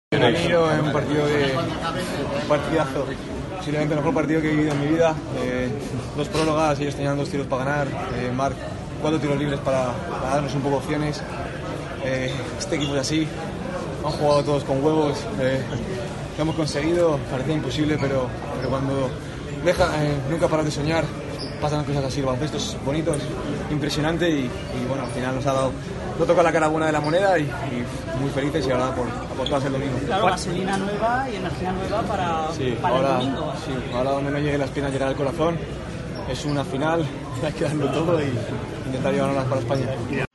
Bienvenido en un partidazo, posiblemente el mejor partido que he vivido en mi vida. Dos prólogas, ellos tenían 2 tiros para ganar, Marc 4 tiros libres para darnos un poco opciones. Este equipo es así, han jugado todos con huevos, lo hemos conseguido, parecía imposible, pero cuando nunca paras de soñar, pasan cosas así. El baloncesto es bonito, es impresionante y bueno, al final nos ha dado, no toca la cara buena de la moneda y muy felices y ahora por todas el domingo. Claro, gasolina nueva y energía nueva para ahora, el domingo. Sí, ahora donde no lleguen las piernas llegará el corazón. Es una final, hay que darlo todo y intentar llevarnos para España.